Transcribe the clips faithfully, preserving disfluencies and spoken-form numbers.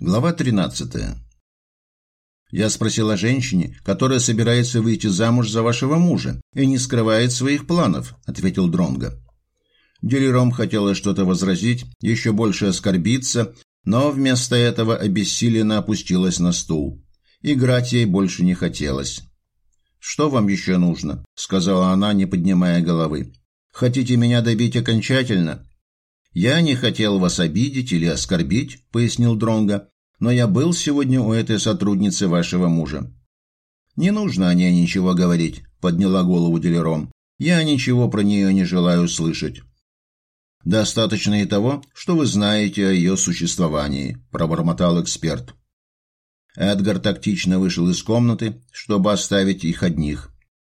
Глава тринадцатая. «Я спросил о женщине, которая собирается выйти замуж за вашего мужа и не скрывает своих планов», — ответил Дронго. Дилиром хотела что-то возразить, еще больше оскорбиться, но вместо этого обессиленно опустилась на стул. Играть ей больше не хотелось. «Что вам еще нужно?» — сказала она, не поднимая головы. «Хотите меня добить окончательно?» «Я не хотел вас обидеть или оскорбить», — пояснил Дронго, «но я был сегодня у этой сотрудницы вашего мужа». «Не нужно о ней ничего говорить», — подняла голову Дилиром. «Я ничего про нее не желаю слышать». «Достаточно и того, что вы знаете о ее существовании», — пробормотал эксперт. Эдгар тактично вышел из комнаты, чтобы оставить их одних.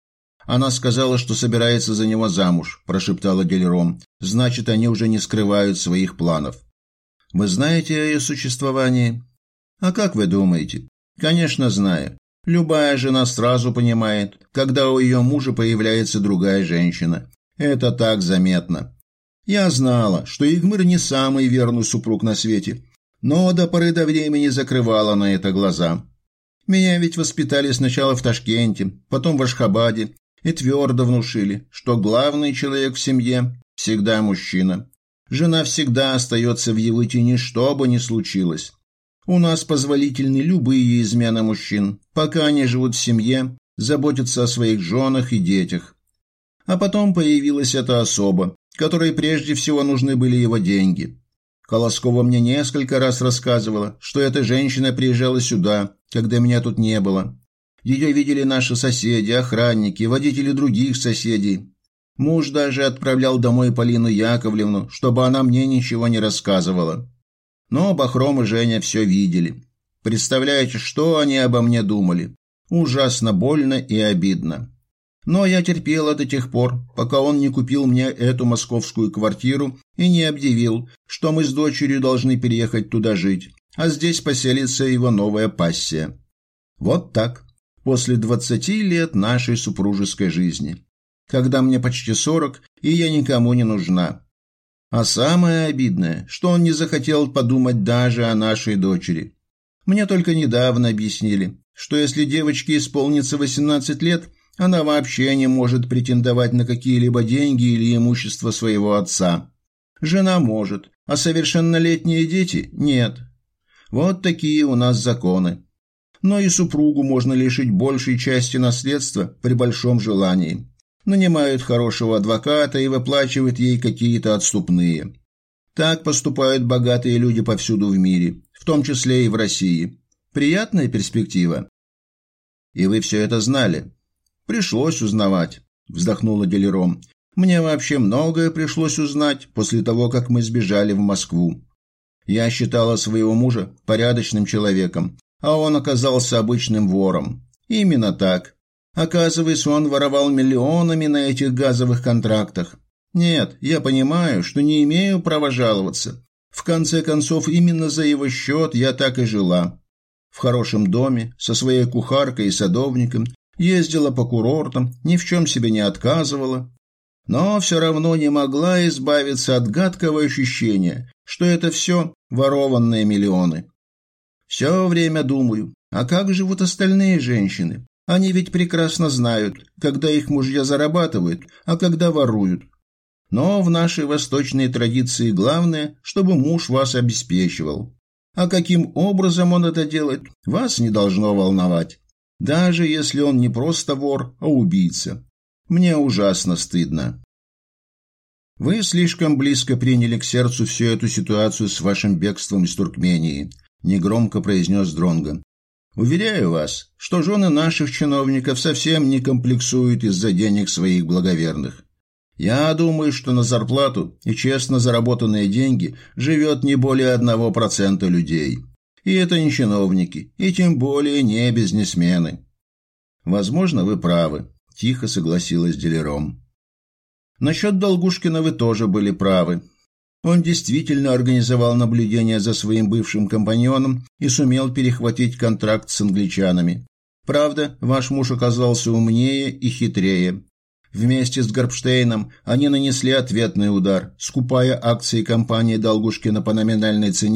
«Она сказала, что собирается за него замуж», – прошептала Дилиром. «Значит, они уже не скрывают своих планов». «Вы знаете о ее существовании?» «А как вы думаете?» «Конечно, знаю. Любая жена сразу понимает, когда у ее мужа появляется другая женщина. Это так заметно. Я знала, что Игмыр не самый верный супруг на свете, но до поры до времени закрывала на это глаза. Меня ведь воспитали сначала в Ташкенте, потом в Ашхабаде, и твердо внушили, что главный человек в семье всегда мужчина. Жена всегда остается в его тени, что бы ни случилось. У нас позволительны любые измены мужчин, пока они живут в семье, заботятся о своих женах и детях. А потом появилась эта особа, которой прежде всего нужны были его деньги. Колоскова мне несколько раз рассказывала, что эта женщина приезжала сюда, когда меня тут не было. Ее видели наши соседи, охранники, водители других соседей. Муж даже отправлял домой Полину Яковлевну, чтобы она мне ничего не рассказывала. Но Бахром и Женя все видели. Представляете, что они обо мне думали? Ужасно больно и обидно. Но я терпела до тех пор, пока он не купил мне эту московскую квартиру и не объявил, что мы с дочерью должны переехать туда жить, а здесь поселится его новая пассия. Вот так, после двадцати лет нашей супружеской жизни, когда мне почти сорок, и я никому не нужна. А самое обидное, что он не захотел подумать даже о нашей дочери. Мне только недавно объяснили, что если девочке исполнится восемнадцать лет, она вообще не может претендовать на какие-либо деньги или имущество своего отца. Жена может, а совершеннолетние дети – нет. Вот такие у нас законы. Но и супругу можно лишить большей части наследства при большом желании. Нанимают хорошего адвоката и выплачивают ей какие-то отступные. Так поступают богатые люди повсюду в мире, в том числе и в России. Приятная перспектива. И вы все это знали? Пришлось узнавать, вздохнула Дилиром. Мне вообще многое пришлось узнать после того, как мы сбежали в Москву. Я считала своего мужа порядочным человеком, а он оказался обычным вором. Именно так. Оказывается, он воровал миллионами на этих газовых контрактах. Нет, я понимаю, что не имею права жаловаться. В конце концов, именно за его счет я так и жила. В хорошем доме, со своей кухаркой и садовником, ездила по курортам, ни в чем себе не отказывала. Но все равно не могла избавиться от гадкого ощущения, что это все ворованные миллионы. Все время думаю, а как живут остальные женщины? Они ведь прекрасно знают, когда их мужья зарабатывают, а когда воруют. Но в нашей восточной традиции главное, чтобы муж вас обеспечивал. А каким образом он это делает, вас не должно волновать. Даже если он не просто вор, а убийца. Мне ужасно стыдно. Вы слишком близко приняли к сердцу всю эту ситуацию с вашим бегством из Туркмении, негромко произнес Дронго. Уверяю вас, что жены наших чиновников совсем не комплексуют из-за денег своих благоверных. Я думаю, что на зарплату и честно заработанные деньги живет не более одного процента людей. И это не чиновники, и тем более не бизнесмены. Возможно, вы правы, тихо согласилась Дилиром. Насчет Долгушкина вы тоже были правы. Он действительно организовал наблюдение за своим бывшим компаньоном и сумел перехватить контракт с англичанами. Правда, ваш муж оказался умнее и хитрее. Вместе с Гарпштейном они нанесли ответный удар, скупая акции компании Долгушкина по номинальной цене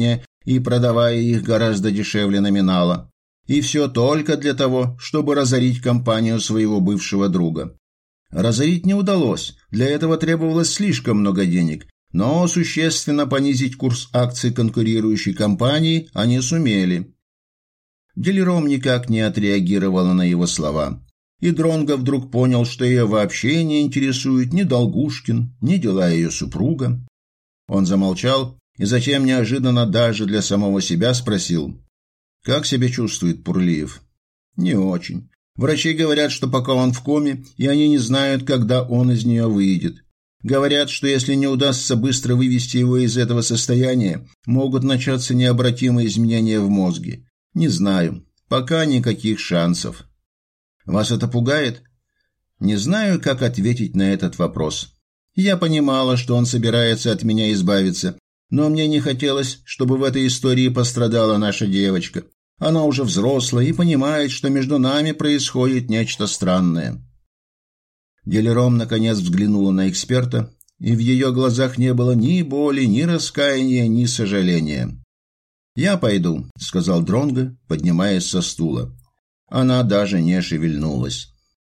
и продавая их гораздо дешевле номинала. И все только для того, чтобы разорить компанию своего бывшего друга. Разорить не удалось, для этого требовалось слишком много денег, но существенно понизить курс акций конкурирующей компании они сумели. Делером никак не отреагировала на его слова, и Дронго вдруг понял, что ее вообще не интересует ни Долгушкин, ни дела ее супруга. Он замолчал и затем неожиданно даже для самого себя спросил: «Как себя чувствует Пурлиев?» «Не очень. Врачи говорят, что пока он в коме, и они не знают, когда он из нее выйдет. Говорят, что если не удастся быстро вывести его из этого состояния, могут начаться необратимые изменения в мозге. Не знаю. Пока никаких шансов». «Вас это пугает?» «Не знаю, как ответить на этот вопрос. Я понимала, что он собирается от меня избавиться, но мне не хотелось, чтобы в этой истории пострадала наша девочка. Она уже взрослая и понимает, что между нами происходит нечто странное». Делером наконец взглянула на эксперта, и в ее глазах не было ни боли, ни раскаяния, ни сожаления. «Я пойду», — сказал Дронго, поднимаясь со стула. Она даже не шевельнулась.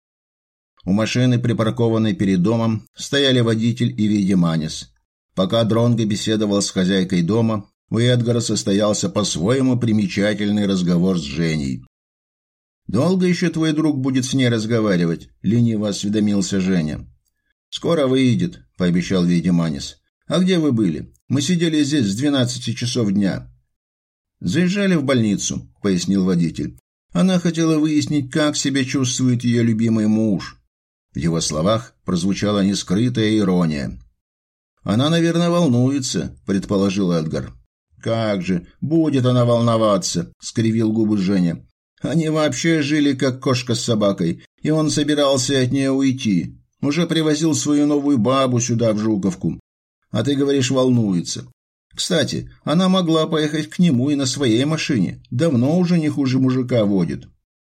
У машины, припаркованной перед домом, стояли водитель и Видиманис. Пока Дронго беседовал с хозяйкой дома, у Эдгара состоялся по-своему примечательный разговор с Женей. «Долго еще твой друг будет с ней разговаривать?» — лениво осведомился Женя. «Скоро выйдет», — пообещал Видиманис. «А где вы были? Мы сидели здесь с двенадцати часов дня». «Заезжали в больницу», — пояснил водитель. «Она хотела выяснить, как себя чувствует ее любимый муж». В его словах прозвучала нескрытая ирония. «Она, наверное, волнуется», — предположил Эдгар. «Как же, будет она волноваться», — скривил губы Женя. «Они вообще жили как кошка с собакой, и он собирался от нее уйти. Уже привозил свою новую бабу сюда, в Жуковку. А ты говоришь, волнуется. Кстати, она могла поехать к нему и на своей машине. Давно уже не хуже мужика водит».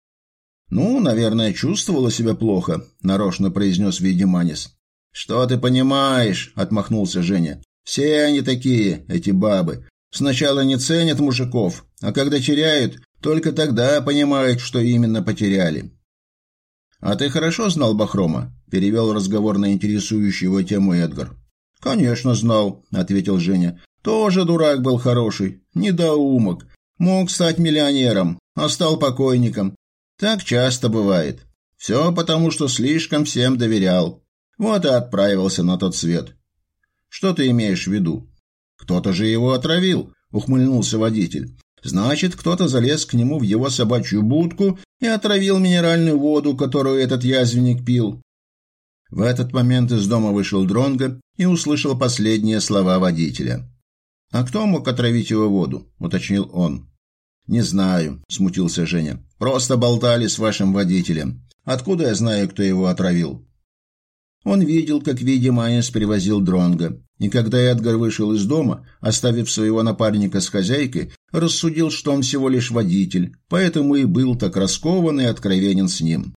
«Ну, наверное, чувствовала себя плохо», — нарочно произнес Видиманис. «Что ты понимаешь?» — отмахнулся Женя. «Все они такие, эти бабы. Сначала не ценят мужиков, а когда теряют, только тогда понимают, что именно потеряли». «А ты хорошо знал Бахрома?» — перевел разговор на интересующую его тему Эдгар. «Конечно знал», — ответил Женя. «Тоже дурак был хороший, недоумок. Мог стать миллионером, а стал покойником. Так часто бывает. Все потому, что слишком всем доверял. Вот и отправился на тот свет». «Что ты имеешь в виду?» «Кто-то же его отравил», — ухмыльнулся водитель. «Значит, кто-то залез к нему в его собачью будку и отравил минеральную воду, которую этот язвенник пил». В этот момент из дома вышел Дронго и услышал последние слова водителя. «А кто мог отравить его воду?» — уточнил он. «Не знаю», — смутился Женя. «Просто болтали с вашим водителем. Откуда я знаю, кто его отравил?» Он видел, как Видиманис привозил Дронго, и когда Эдгар вышел из дома, оставив своего напарника с хозяйкой, рассудил, что он всего лишь водитель, поэтому и был так раскован и откровенен с ним.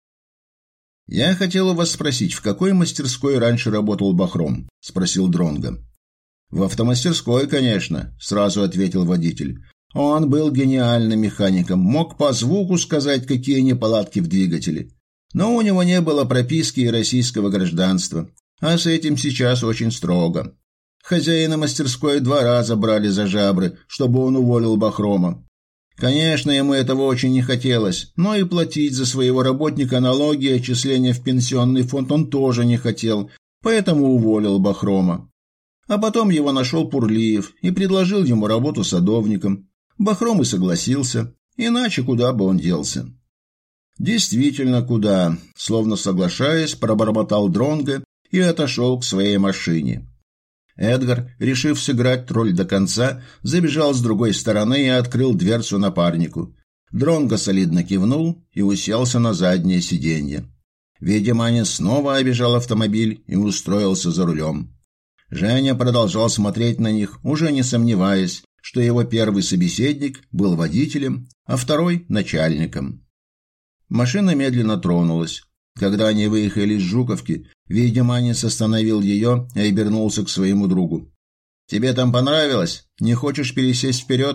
«Я хотел у вас спросить, в какой мастерской раньше работал Бахром?» – спросил Дронго. «В автомастерской, конечно», – сразу ответил водитель. «Он был гениальным механиком, мог по звуку сказать, какие неполадки в двигателе. Но у него не было прописки и российского гражданства, а с этим сейчас очень строго. Хозяина мастерской два раза брали за жабры, чтобы он уволил Бахрома. Конечно, ему этого очень не хотелось, но и платить за своего работника налоги и отчисления в пенсионный фонд он тоже не хотел, поэтому уволил Бахрома. А потом его нашел Пурлиев и предложил ему работу садовником. Бахром и согласился, иначе куда бы он делся». «Действительно, куда?» – словно соглашаясь, пробормотал Дронго и отошел к своей машине. Эдгар, решив сыграть роль до конца, забежал с другой стороны и открыл дверцу напарнику. Дронго солидно кивнул и уселся на заднее сиденье. Видиманис снова обежал автомобиль и устроился за рулем. Женя продолжал смотреть на них, уже не сомневаясь, что его первый собеседник был водителем, а второй – начальником. Машина медленно тронулась. Когда они выехали из Жуковки, Видиманис остановил ее и обернулся к своему другу. «Тебе там понравилось? Не хочешь пересесть вперед?»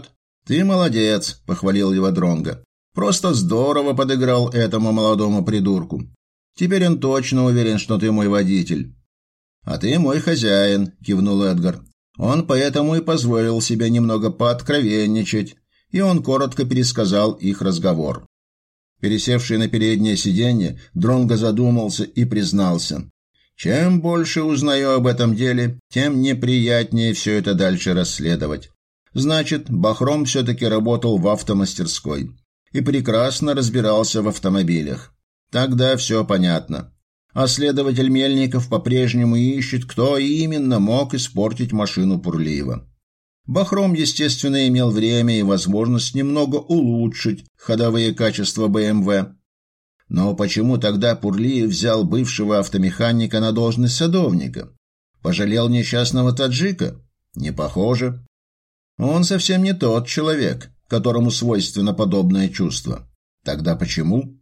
«Ты молодец», – похвалил его Дронго. «Просто здорово подыграл этому молодому придурку. Теперь он точно уверен, что ты мой водитель». «А ты мой хозяин», – кивнул Эдгар. Он поэтому и позволил себе немного пооткровенничать, и он коротко пересказал их разговор. Пересевший на переднее сиденье, Дронго задумался и признался: «Чем больше узнаю об этом деле, тем неприятнее все это дальше расследовать. Значит, Бахром все-таки работал в автомастерской и прекрасно разбирался в автомобилях. Тогда все понятно. А следователь Мельников по-прежнему ищет, кто именно мог испортить машину Пурлиева. Бахром, естественно, имел время и возможность немного улучшить ходовые качества бэ эм вэ. Но почему тогда Пурлиев взял бывшего автомеханика на должность садовника? Пожалел несчастного таджика? Не похоже. Он совсем не тот человек, которому свойственно подобное чувство. Тогда почему?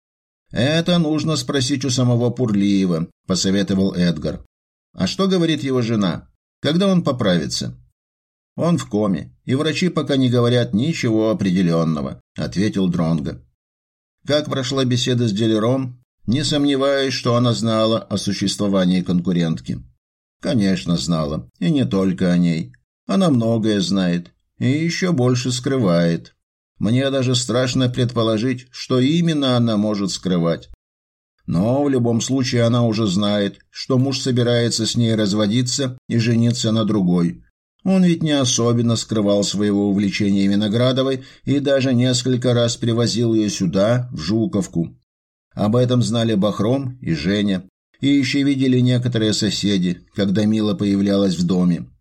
«Это нужно спросить у самого Пурлиева», – посоветовал Эдгар. «А что говорит его жена? Когда он поправится?» «Он в коме, и врачи пока не говорят ничего определенного», – ответил Дронго. «Как прошла беседа с дилером? Не сомневаюсь, что она знала о существовании конкурентки». «Конечно, знала, и не только о ней. Она многое знает, и еще больше скрывает. Мне даже страшно предположить, что именно она может скрывать. Но в любом случае она уже знает, что муж собирается с ней разводиться и жениться на другой. Он ведь не особенно скрывал своего увлечения Виноградовой и даже несколько раз привозил ее сюда, в Жуковку. Об этом знали Бахром и Женя, и еще видели некоторые соседи, когда Мила появлялась в доме.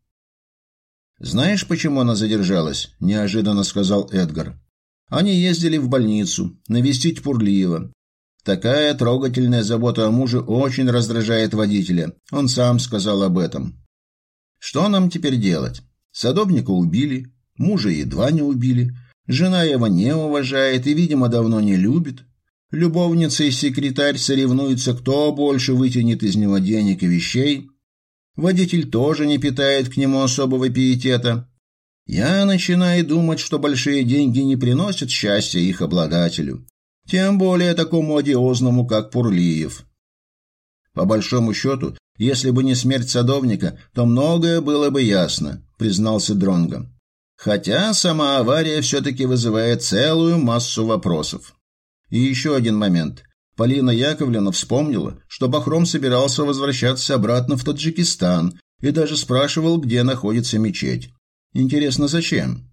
«Знаешь, почему она задержалась?» – неожиданно сказал Эдгар. Они ездили в больницу навестить Пурлиева. Такая трогательная забота о муже очень раздражает водителя. Он сам сказал об этом. Что нам теперь делать? Садовника убили, мужа едва не убили, жена его не уважает и, видимо, давно не любит. Любовница и секретарь соревнуются, кто больше вытянет из него денег и вещей. Водитель тоже не питает к нему особого пиетета. Я начинаю думать, что большие деньги не приносят счастья их обладателю, тем более такому одиозному, как Пурлиев. По большому счету, если бы не смерть садовника, то многое было бы ясно, признался Дронго. Хотя сама авария все-таки вызывает целую массу вопросов. И еще один момент. Полина Яковлевна вспомнила, что Бахром собирался возвращаться обратно в Таджикистан и даже спрашивал, где находится мечеть. Интересно, зачем?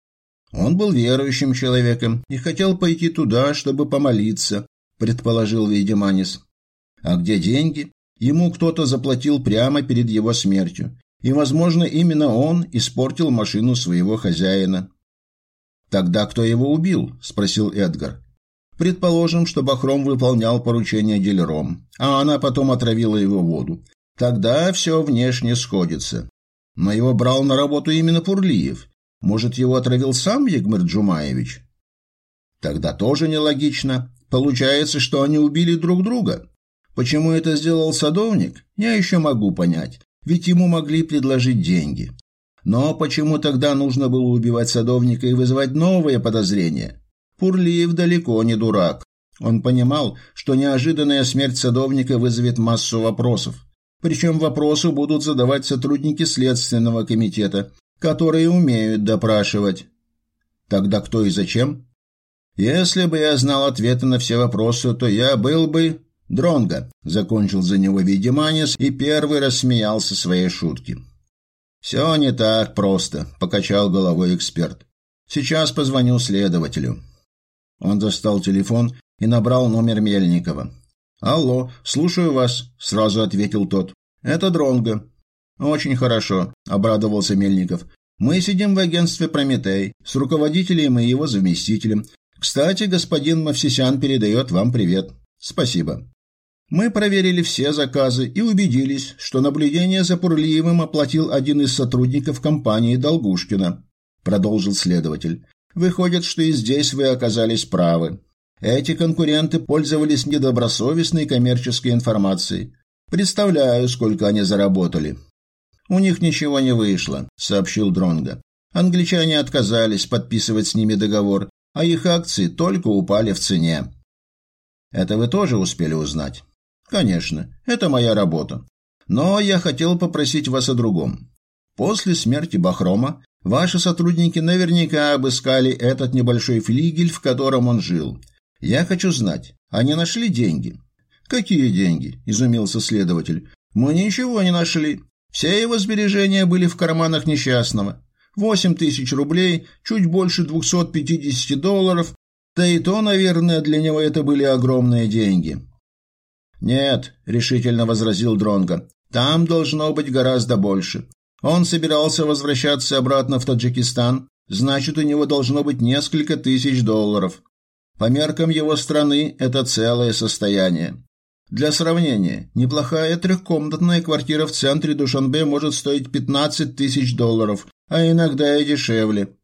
Он был верующим человеком и хотел пойти туда, чтобы помолиться, предположил Вейдеманис. А где деньги? Ему кто-то заплатил прямо перед его смертью, и, возможно, именно он испортил машину своего хозяина. Тогда кто его убил? Спросил Эдгар. Предположим, что Бахром выполнял поручение дилером, а она потом отравила его воду. Тогда все внешне сходится. Но его брал на работу именно Пурлиев. Может, его отравил сам Егмыр Джумаевич? Тогда тоже нелогично. Получается, что они убили друг друга. Почему это сделал садовник, я еще могу понять. Ведь ему могли предложить деньги. Но почему тогда нужно было убивать садовника и вызывать новые подозрения? Пурлиев далеко не дурак. Он понимал, что неожиданная смерть садовника вызовет массу вопросов. Причем вопросы будут задавать сотрудники Следственного комитета, которые умеют допрашивать. Тогда кто и зачем? Если бы я знал ответы на все вопросы, то я был бы... Дронго, закончил за него Вейдеманис и первый рассмеялся своей шутке. Все не так просто, покачал головой эксперт. Сейчас позвоню следователю. Он достал телефон и набрал номер Мельникова. «Алло, слушаю вас», – сразу ответил тот. «Это Дронго». «Очень хорошо», – обрадовался Мельников. «Мы сидим в агентстве «Прометей» с руководителем и его заместителем. Кстати, господин Мовсисян передает вам привет». «Спасибо». «Мы проверили все заказы и убедились, что наблюдение за Пурлиевым оплатил один из сотрудников компании Долгушкина», – продолжил следователь. «Выходит, что и здесь вы оказались правы. Эти конкуренты пользовались недобросовестной коммерческой информацией. Представляю, сколько они заработали». «У них ничего не вышло», — сообщил Дронго. Англичане отказались подписывать с ними договор, а их акции только упали в цене. Это вы тоже успели узнать? Конечно, это моя работа. Но я хотел попросить вас о другом. После смерти Бахрома ваши сотрудники наверняка обыскали этот небольшой флигель, в котором он жил. Я хочу знать, они нашли деньги? Какие деньги? Изумился следователь. Мы ничего не нашли. Все его сбережения были в карманах несчастного. Восемь тысяч рублей, чуть больше двухсот пятидесяти долларов, да и то, наверное, для него это были огромные деньги. Нет, решительно возразил Дронго. Там должно быть гораздо больше. Он собирался возвращаться обратно в Таджикистан, значит, у него должно быть несколько тысяч долларов. По меркам его страны это целое состояние. Для сравнения, неплохая трехкомнатная квартира в центре Душанбе может стоить пятнадцать тысяч долларов, а иногда и дешевле.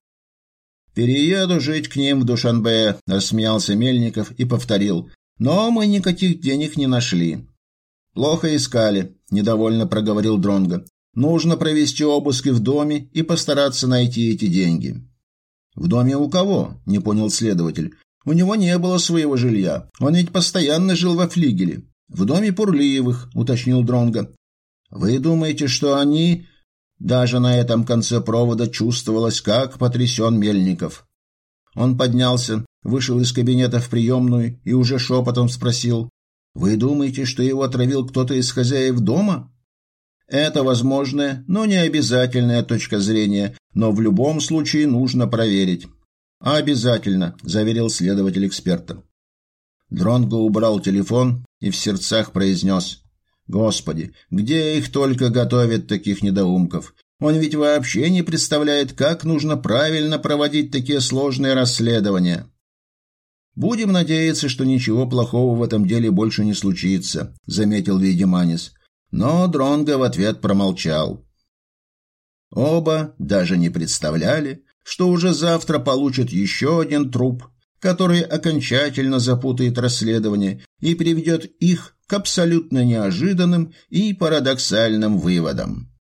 «Перееду жить к ним в Душанбе», – рассмеялся Мельников и повторил. «Но мы никаких денег не нашли». «Плохо искали», – недовольно проговорил Дронго. «Нужно провести обыски в доме и постараться найти эти деньги». «В доме у кого?» – не понял следователь. «У него не было своего жилья. Он ведь постоянно жил во флигеле». «В доме Пурлиевых», – уточнил Дронго. «Вы думаете, что они...» Даже на этом конце провода чувствовалось, как потрясен Мельников. Он поднялся, вышел из кабинета в приемную и уже шепотом спросил: «Вы думаете, что его отравил кто-то из хозяев дома?» «Это возможная, но не обязательная точка зрения, но в любом случае нужно проверить». «Обязательно», – заверил следователь эксперта. Дронго убрал телефон и в сердцах произнес: «Господи, где их только готовят, таких недоумков? Он ведь вообще не представляет, как нужно правильно проводить такие сложные расследования». «Будем надеяться, что ничего плохого в этом деле больше не случится», – заметил Вейдеманис. Но Дронго в ответ промолчал. Оба даже не представляли, что уже завтра получат еще один труп, который окончательно запутает расследование и приведет их к абсолютно неожиданным и парадоксальным выводам.